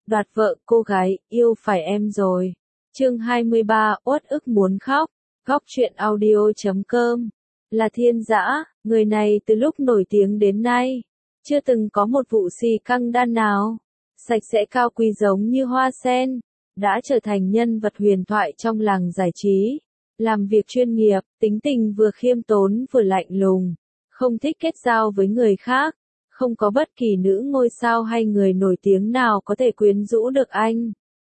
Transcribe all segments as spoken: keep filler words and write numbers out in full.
Đoạt vợ cô gái, yêu phải em rồi. Chương hai mươi ba, uất ức muốn khóc. Góc truyện audio chấm com. Là Thiên Dã, người này từ lúc nổi tiếng đến nay, chưa từng có một vụ xì căng đan nào. Sạch sẽ cao quý giống như hoa sen, đã trở thành nhân vật huyền thoại trong làng giải trí. Làm việc chuyên nghiệp, tính tình vừa khiêm tốn vừa lạnh lùng, không thích kết giao với người khác. Không có bất kỳ nữ ngôi sao hay người nổi tiếng nào có thể quyến rũ được anh.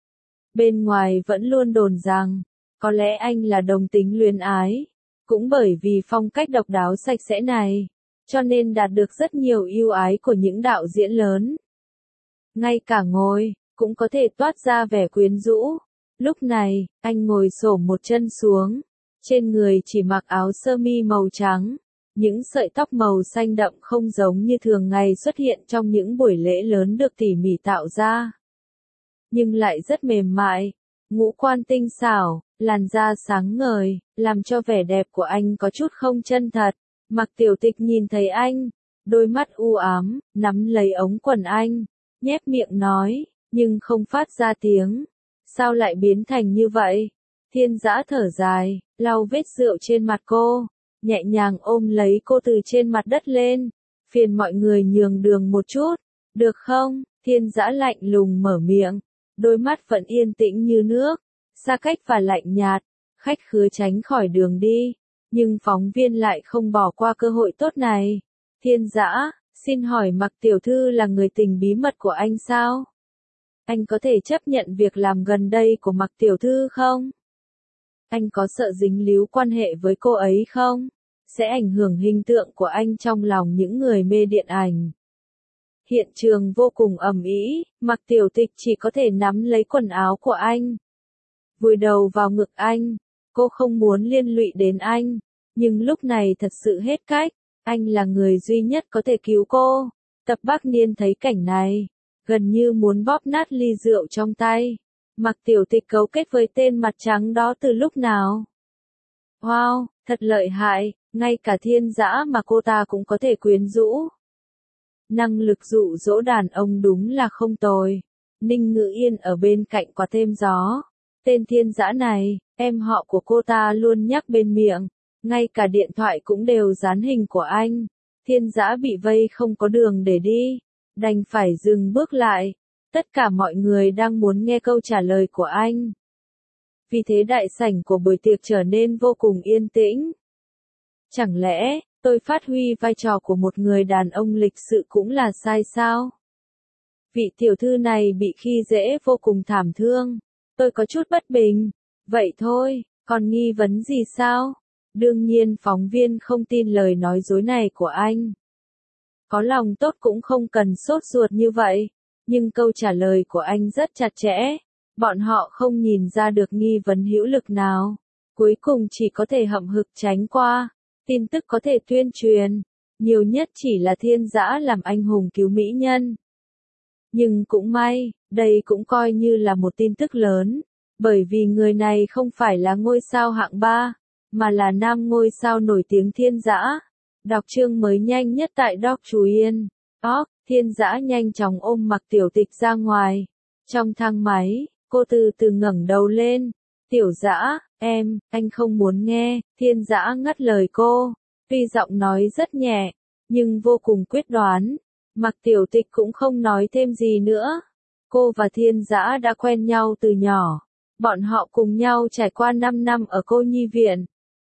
Bên ngoài vẫn luôn đồn rằng, có lẽ anh là đồng tính luyến ái. Cũng bởi vì phong cách độc đáo sạch sẽ này, cho nên đạt được rất nhiều yêu ái của những đạo diễn lớn. Ngay cả ngồi, cũng có thể toát ra vẻ quyến rũ. Lúc này, anh ngồi xổm một chân xuống, trên người chỉ mặc áo sơ mi màu trắng. Những sợi tóc màu xanh đậm không giống như thường ngày xuất hiện trong những buổi lễ lớn được tỉ mỉ tạo ra. Nhưng lại rất mềm mại, ngũ quan tinh xảo, làn da sáng ngời, làm cho vẻ đẹp của anh có chút không chân thật. Mặc Tiểu Tịch nhìn thấy anh, đôi mắt u ám, nắm lấy ống quần anh, nhếch miệng nói, nhưng không phát ra tiếng. Sao lại biến thành như vậy? Thiên Dã thở dài, lau vết rượu trên mặt cô, nhẹ nhàng ôm lấy cô từ trên mặt đất lên. Phiền mọi người nhường đường một chút, được không? Thiên Dã lạnh lùng mở miệng, đôi mắt vẫn yên tĩnh như nước, xa cách và lạnh nhạt. Khách khứa tránh khỏi đường đi, nhưng phóng viên lại không bỏ qua cơ hội tốt này. Thiên Dã, xin hỏi Mặc tiểu thư là người tình bí mật của anh sao? Anh có thể chấp nhận việc làm gần đây của Mặc tiểu thư không? Anh có sợ dính líu quan hệ với cô ấy không? Sẽ ảnh hưởng hình tượng của anh trong lòng những người mê điện ảnh. Hiện trường vô cùng ầm ĩ, Mặc Tiểu Tịch chỉ có thể nắm lấy quần áo của anh, vùi đầu vào ngực anh. Cô không muốn liên lụy đến anh, nhưng lúc này thật sự hết cách. Anh là người duy nhất có thể cứu cô. Tập Bắc Niên thấy cảnh này, gần như muốn bóp nát ly rượu trong tay. Mặc Tiểu Tịch cấu kết với tên mặt trắng đó từ lúc nào? Wow, thật lợi hại, ngay cả Thiên Dã mà cô ta cũng có thể quyến rũ. Năng lực dụ dỗ đàn ông đúng là không tồi. Ninh Ngữ Yên ở bên cạnh có thêm gió. Tên Thiên Dã này, em họ của cô ta luôn nhắc bên miệng, ngay cả điện thoại cũng đều dán hình của anh. Thiên Dã bị vây không có đường để đi, đành phải dừng bước lại. Tất cả mọi người đang muốn nghe câu trả lời của anh. Vì thế đại sảnh của buổi tiệc trở nên vô cùng yên tĩnh. Chẳng lẽ, tôi phát huy vai trò của một người đàn ông lịch sự cũng là sai sao? Vị tiểu thư này bị khi dễ vô cùng thảm thương. Tôi có chút bất bình. Vậy thôi, còn nghi vấn gì sao? Đương nhiên phóng viên không tin lời nói dối này của anh. Có lòng tốt cũng không cần sốt ruột như vậy. Nhưng câu trả lời của anh rất chặt chẽ. Bọn họ không nhìn ra được nghi vấn hữu lực nào. Cuối cùng chỉ có thể hậm hực tránh qua. Tin tức có thể tuyên truyền. Nhiều nhất chỉ là Thiên Dã làm anh hùng cứu mỹ nhân. Nhưng cũng may, đây cũng coi như là một tin tức lớn. Bởi vì người này không phải là ngôi sao hạng ba, mà là nam ngôi sao nổi tiếng Thiên Dã. Đọc chương mới nhanh nhất tại Doc Chú Yên. Doc, Thiên Dã nhanh chóng ôm Mặc Tiểu Tịch ra ngoài. Trong thang máy, cô từ từ ngẩng đầu lên. Tiểu Dã, em, anh không muốn nghe. Thiên Dã ngắt lời cô. Tuy giọng nói rất nhẹ, nhưng vô cùng quyết đoán. Mặc Tiểu Tịch cũng không nói thêm gì nữa. Cô và Thiên Dã đã quen nhau từ nhỏ. Bọn họ cùng nhau trải qua năm năm ở cô nhi viện.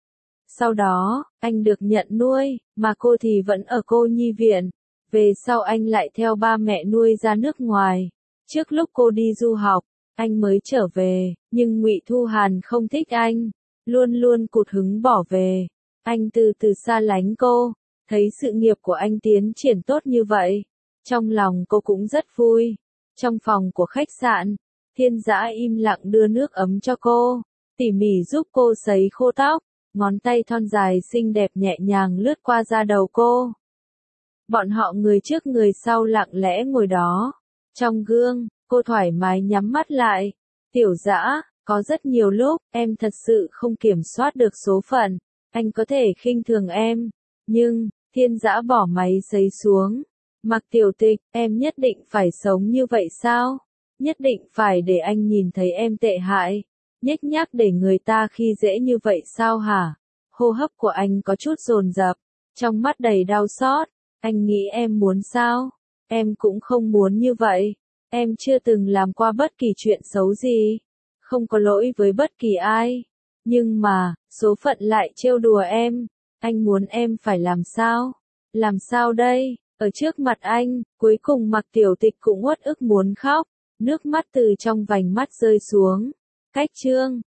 Sau đó, anh được nhận nuôi, mà cô thì vẫn ở cô nhi viện. Về sau anh lại theo ba mẹ nuôi ra nước ngoài. Trước lúc cô đi du học, anh mới trở về, nhưng Ngụy Thu Hàn không thích anh, luôn luôn cụt hứng bỏ về. Anh từ từ xa lánh cô, thấy sự nghiệp của anh tiến triển tốt như vậy. Trong lòng cô cũng rất vui. Trong phòng của khách sạn, Thiên Dã im lặng đưa nước ấm cho cô, tỉ mỉ giúp cô sấy khô tóc, ngón tay thon dài xinh đẹp nhẹ nhàng lướt qua da đầu cô. Bọn họ người trước người sau lặng lẽ ngồi đó. Trong gương, cô thoải mái nhắm mắt lại. Tiểu Dã, có rất nhiều lúc, em thật sự không kiểm soát được số phận. Anh có thể khinh thường em. Nhưng, Thiên Dã bỏ máy sấy xuống. Mặc Tiểu Tịch, em nhất định phải sống như vậy sao? Nhất định phải để anh nhìn thấy em tệ hại. Nhếch nhác để người ta khi dễ như vậy sao hả? Hô hấp của anh có chút dồn dập, trong mắt đầy đau xót. Anh nghĩ em muốn sao? Em cũng không muốn như vậy. Em chưa từng làm qua bất kỳ chuyện xấu gì. Không có lỗi với bất kỳ ai. Nhưng mà, số phận lại trêu đùa em. Anh muốn em phải làm sao? Làm sao đây? Ở trước mặt anh, cuối cùng Mạc Tiểu Tịch cũng uất ức muốn khóc. Nước mắt từ trong vành mắt rơi xuống. Cách chương